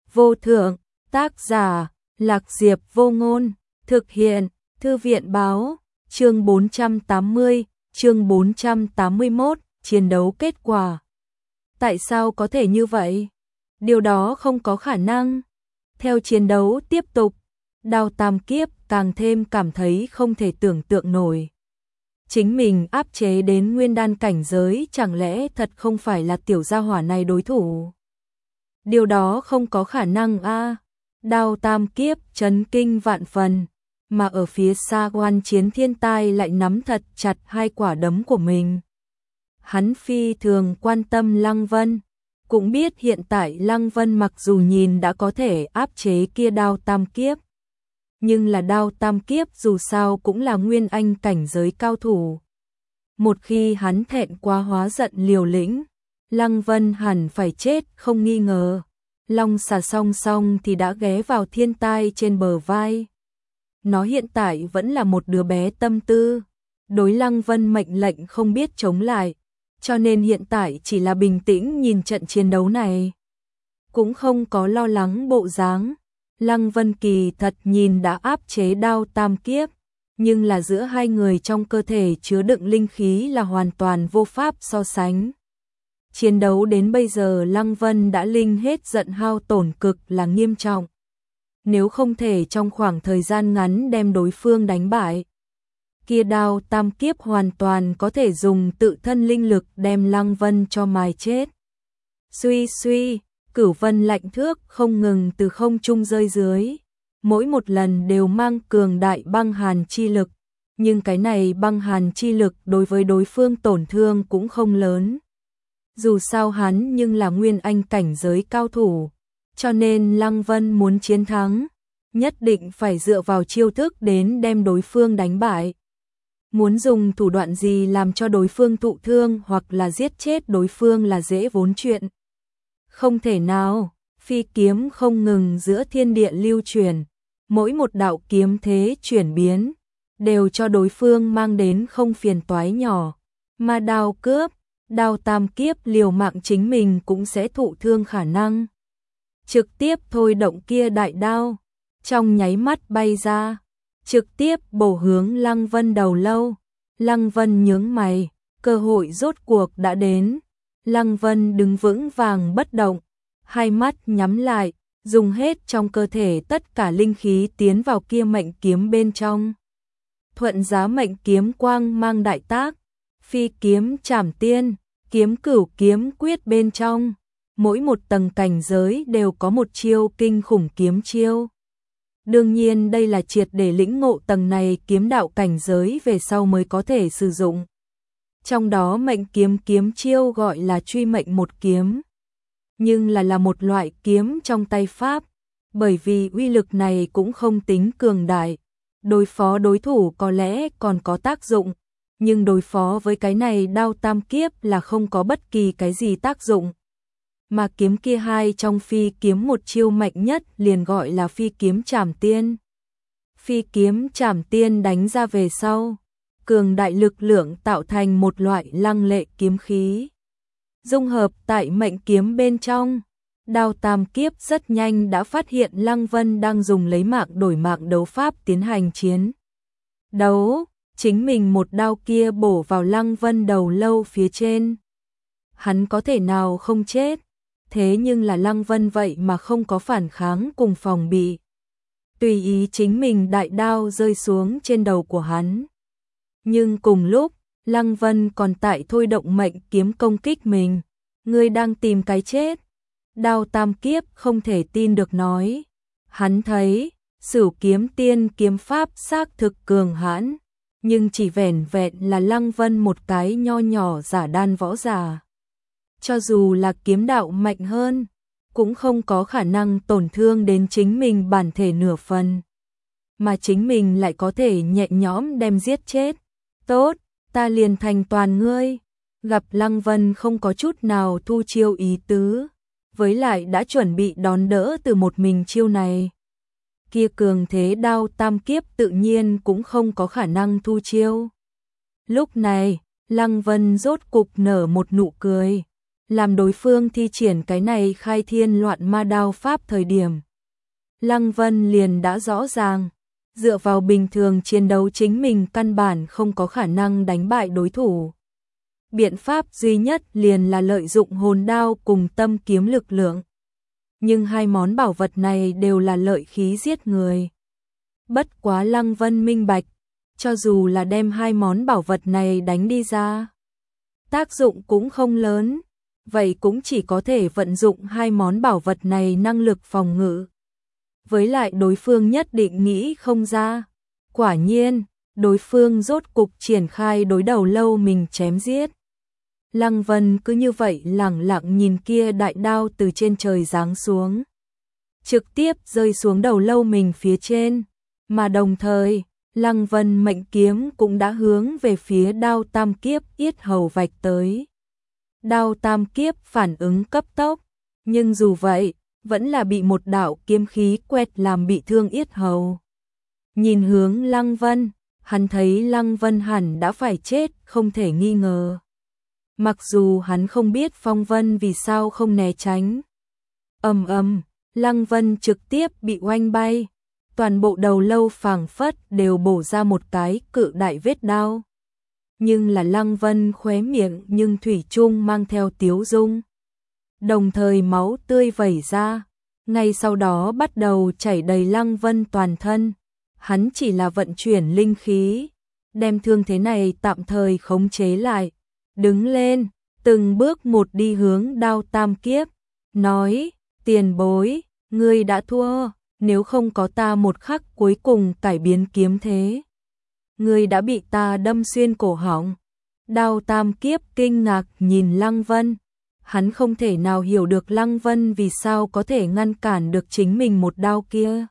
vô thượng, tác giả, Lạc Diệp Vô Ngôn, thực hiện, Thư viện Báo, chương 480, chương 481, chiến đấu kết quả. Tại sao có thể như vậy? Điều đó không có khả năng. Theo chiến đấu tiếp tục, Đao Tam Kiếp càng thêm cảm thấy không thể tưởng tượng nổi. Chính mình áp chế đến nguyên đan cảnh giới, chẳng lẽ thật không phải là tiểu gia hỏa này đối thủ? Điều đó không có khả năng a. Đao Tam Kiếp chấn kinh vạn phần, mà ở phía xa Oan Chiến Thiên Tai lại nắm thật chặt hai quả đấm của mình. Hắn phi thường quan tâm Lăng Vân, cũng biết hiện tại Lăng Vân mặc dù nhìn đã có thể áp chế kia Đao Tam Kiếp, nhưng là Đao Tam Kiếp dù sao cũng là nguyên anh cảnh giới cao thủ. Một khi hắn thẹn quá hóa giận liều lĩnh, Lăng Vân hẳn phải chết không nghi ngờ. Long xà song song thì đã ghé vào Thiên Tai trên bờ vai. Nó hiện tại vẫn là một đứa bé tâm tư, đối Lăng Vân mệnh lệnh không biết chống lại, cho nên hiện tại chỉ là bình tĩnh nhìn trận chiến đấu này, cũng không có lo lắng bộ dáng. Lăng Vân kỳ thật nhìn đã áp chế Đao Tam Kiếp, nhưng là giữa hai người trong cơ thể chứa đựng linh khí là hoàn toàn vô pháp so sánh. Chiến đấu đến bây giờ Lăng Vân đã linh hết giận hao tổn cực là nghiêm trọng. Nếu không thể trong khoảng thời gian ngắn đem đối phương đánh bại, kia Đao Tam Kiếp hoàn toàn có thể dùng tự thân linh lực đem Lăng Vân cho mài chết. Suy suy, cửu vân lạnh thước không ngừng từ không trung rơi dưới, mỗi một lần đều mang cường đại băng hàn chi lực, nhưng cái này băng hàn chi lực đối với đối phương tổn thương cũng không lớn. Dù sao hắn nhưng là nguyên anh cảnh giới cao thủ, cho nên Lăng Vân muốn chiến thắng, nhất định phải dựa vào chiêu thức đến đem đối phương đánh bại. Muốn dùng thủ đoạn gì làm cho đối phương thụ thương hoặc là giết chết đối phương là dễ vốn chuyện. Không thể nào, phi kiếm không ngừng giữa thiên địa lưu chuyển, mỗi một đạo kiếm thế chuyển biến, đều cho đối phương mang đến không phiền toái nhỏ, mà đao cướp, Đao Tam Kiếp liều mạng chính mình cũng sẽ thụ thương khả năng. Trực tiếp thôi động kia đại đao, trong nháy mắt bay ra, trực tiếp bổ hướng Lăng Vân đầu lâu. Lăng Vân nhướng mày, cơ hội rốt cuộc đã đến. Lăng Vân đứng vững vàng bất động, hai mắt nhắm lại, dùng hết trong cơ thể tất cả linh khí tiến vào kia mệnh kiếm bên trong. Thuận giá mệnh kiếm quang mang đại tác, phi kiếm trảm tiên, kiếm cửu kiếm quyết bên trong, mỗi một tầng cảnh giới đều có một chiêu kinh khủng kiếm chiêu. Đương nhiên đây là triệt để lĩnh ngộ tầng này kiếm đạo cảnh giới về sau mới có thể sử dụng. Trong đó mệnh kiếm kiếm chiêu gọi là truy mệnh một kiếm, nhưng là một loại kiếm trong tay pháp, bởi vì uy lực này cũng không tính cường đại, đối phó đối thủ có lẽ còn có tác dụng, nhưng đối phó với cái này Đao Tam Kiếp là không có bất kỳ cái gì tác dụng. Mà kiếm kia hai trong phi kiếm một chiêu mạnh nhất liền gọi là phi kiếm trảm tiên. Phi kiếm trảm tiên đánh ra về sau, cường đại lực lượng tạo thành một loại lăng lệ kiếm khí, dung hợp tại mệnh kiếm bên trong. Đao Tam Kiếp rất nhanh đã phát hiện Lăng Vân đang dùng lấy mạng đổi mạng đấu pháp tiến hành chiến đấu. Chính mình một đao kia bổ vào Lăng Vân đầu lâu phía trên, hắn có thể nào không chết? Thế nhưng là Lăng Vân vậy mà không có phản kháng cùng phòng bị, tùy ý chính mình đại đao rơi xuống trên đầu của hắn. Nhưng cùng lúc, Lăng Vân còn tại thôi động mệnh kiếm công kích mình. Ngươi đang tìm cái chết? Đao Tam Kiếp không thể tin được nói. Hắn thấy, Sửu Kiếm Tiên kiếm pháp xác thực cường hãn, nhưng chỉ vẻn vẹn là Lăng Vân một cái nho nhỏ giả đan võ giả. Cho dù là kiếm đạo mạnh hơn, cũng không có khả năng tổn thương đến chính mình bản thể nửa phần, mà chính mình lại có thể nhẹ nhõm đem giết chết. Tốt, ta liền thành toàn ngươi. Gặp Lăng Vân không có chút nào thu chiêu ý tứ, với lại đã chuẩn bị đón đỡ từ một mình chiêu này, kia cường thế Đao Tam Kiếp tự nhiên cũng không có khả năng thu chiêu. Lúc này, Lăng Vân rốt cục nở một nụ cười. làm đối phương thi triển cái này khai thiên loạn ma đao pháp thời điểm. Lăng Vân liền đã rõ ràng, dựa vào bình thường chiến đấu chính mình căn bản không có khả năng đánh bại đối thủ. Biện pháp duy nhất liền là lợi dụng hồn đao cùng tâm kiếm lực lượng. Nhưng hai món bảo vật này đều là lợi khí giết người. Bất quá Lăng Vân minh bạch, cho dù là đem hai món bảo vật này đánh đi ra, tác dụng cũng không lớn, vậy cũng chỉ có thể vận dụng hai món bảo vật này năng lực phòng ngự. Với lại đối phương nhất định nghĩ không ra. Quả nhiên, đối phương rốt cục triển khai đối đầu lâu mình chém giết. Lăng Vân cứ như vậy lẳng lặng nhìn kia đại đao từ trên trời giáng xuống, trực tiếp rơi xuống đầu lâu mình phía trên, mà đồng thời, Lăng Vân mệnh kiếm cũng đã hướng về phía đao tam kiếp yết hầu vạch tới. Đao tam kiếp phản ứng cấp tốc, nhưng dù vậy, vẫn là bị một đạo kiếm khí quẹt làm bị thương yết hầu. Nhìn hướng Lăng Vân, hắn thấy Lăng Vân hẳn đã phải chết không thể nghi ngờ. Mặc dù hắn không biết Phong Vân vì sao không né tránh. Ầm ầm, Lăng Vân trực tiếp bị oanh bay, toàn bộ đầu lâu phảng phất đều bổ ra một cái cự đại vết đao. Nhưng là Lăng Vân khóe miệng nhưng thủy chung mang theo tiếu dung. Đồng thời máu tươi vẩy ra, ngay sau đó bắt đầu chảy đầy Lăng Vân toàn thân. Hắn chỉ là vận chuyển linh khí, đem thương thế này tạm thời khống chế lại. Đứng lên, từng bước một đi hướng đao tam kiếp, nói, tiền bối, ngươi đã thua, nếu không có ta một khắc cuối cùng cải biến kiếm thế. Ngươi đã bị ta đâm xuyên cổ họng. Đao tam kiếp kinh ngạc nhìn Lăng Vân, hắn không thể nào hiểu được Lăng Vân vì sao có thể ngăn cản được chính mình một đao kia.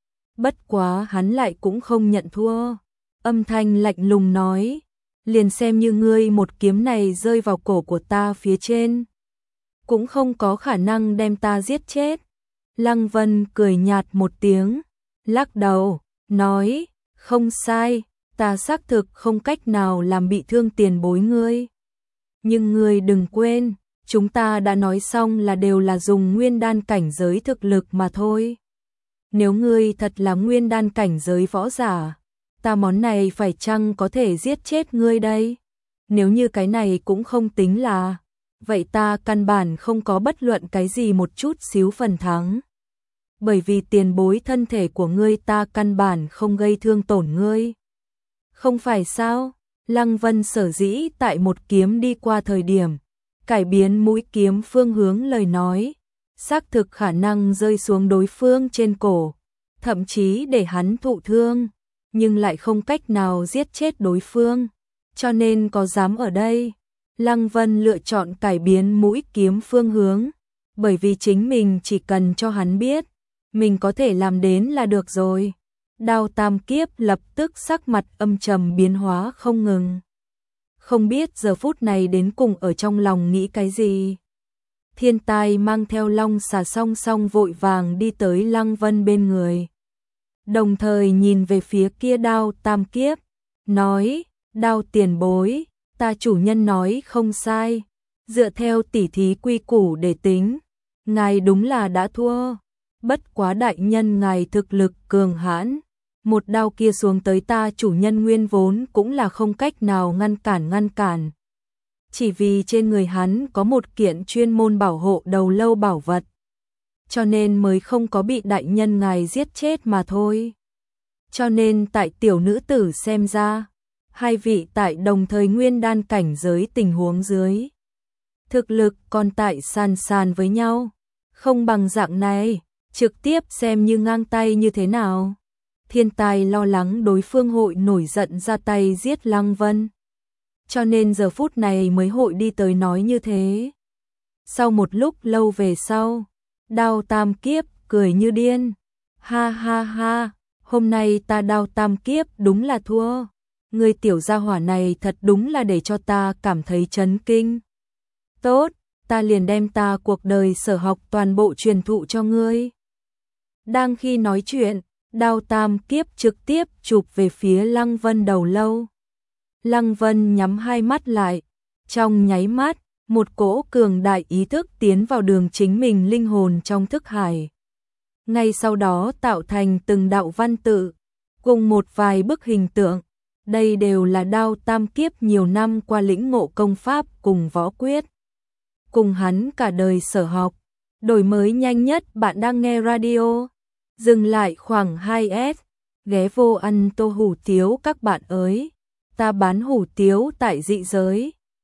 Bất quá hắn lại cũng không nhận thua, âm thanh lạnh lùng nói, liền xem như ngươi một kiếm này rơi vào cổ của ta phía trên, cũng không có khả năng đem ta giết chết. Lăng Vân cười nhạt một tiếng, lắc đầu, nói, không sai, ta xác thực không cách nào làm bị thương tiền bối ngươi. Nhưng ngươi đừng quên, chúng ta đã nói xong là đều là dùng nguyên đan cảnh giới thực lực mà thôi. Nếu ngươi thật là nguyên đan cảnh giới võ giả, ta món này phải chăng có thể giết chết ngươi đây? Nếu như cái này cũng không tính là, vậy ta căn bản không có bất luận cái gì một chút xíu phần thắng. Bởi vì tiền bối thân thể của ngươi ta căn bản không gây thương tổn ngươi. Không phải sao? Lăng Vân sở dĩ tại một kiếm đi qua thời điểm, cải biến mũi kiếm phương hướng lời nói, xác thực khả năng rơi xuống đối phương trên cổ, thậm chí để hắn thụ thương, nhưng lại không cách nào giết chết đối phương. Cho nên có dám ở đây, Lăng Vân lựa chọn cải biến mũi kiếm phương hướng, bởi vì chính mình chỉ cần cho hắn biết, mình có thể làm đến là được rồi. Đao tam kiếp lập tức sắc mặt âm trầm biến hóa không ngừng. Không biết giờ phút này đến cùng ở trong lòng nghĩ cái gì. Thiên Tai mang theo long xà song song vội vàng đi tới Lăng Vân bên người. Đồng thời nhìn về phía kia đao tam kiếp, nói, đao tiền bối, ta chủ nhân nói không sai, dựa theo tỉ thí quy củ để tính, ngài đúng là đã thua, bất quá đại nhân ngài thực lực cường hãn, một đao kia xuống tới ta chủ nhân nguyên vốn cũng là không cách nào ngăn cản. Chỉ vì trên người hắn có một kiện chuyên môn bảo hộ đầu lâu bảo vật, cho nên mới không có bị đại nhân ngài giết chết mà thôi. Cho nên tại tiểu nữ tử xem ra, hai vị tại đồng thời nguyên đan cảnh giới tình huống dưới, thực lực còn tại sàn với nhau, không bằng dạng này, trực tiếp xem như ngang tay như thế nào. Thiên Tai lo lắng đối phương hội nổi giận ra tay giết Lăng Vân, cho nên giờ phút này mới hội đi tới nói như thế. Sau một lúc lâu về sau, đao tam kiếp cười như điên, ha ha ha, hôm nay ta đao tam kiếp đúng là thua, người tiểu gia hỏa này thật đúng là để cho ta cảm thấy chấn kinh. Tốt, ta liền đem ta cuộc đời sở học toàn bộ truyền thụ cho ngươi. Đang khi nói chuyện, đao tam kiếp trực tiếp chụp về phía Lăng Vân đầu lâu. Lăng Vân nhắm hai mắt lại, trong nháy mắt, một cỗ cường đại ý thức tiến vào đường chính mình linh hồn trong thức hải. Ngay sau đó tạo thành từng đạo văn tự, cùng một vài bức hình tượng. Đây đều là Đao Tam Kiếp nhiều năm qua lĩnh ngộ công pháp cùng võ quyết. Cùng hắn cả đời sở học. Đổi mới nhanh nhất bạn đang nghe radio. Dừng lại khoảng 2S. Ghé vô ăn tô hủ tiếu các bạn ơi. Ta bán hủ tiếu tại dị giới.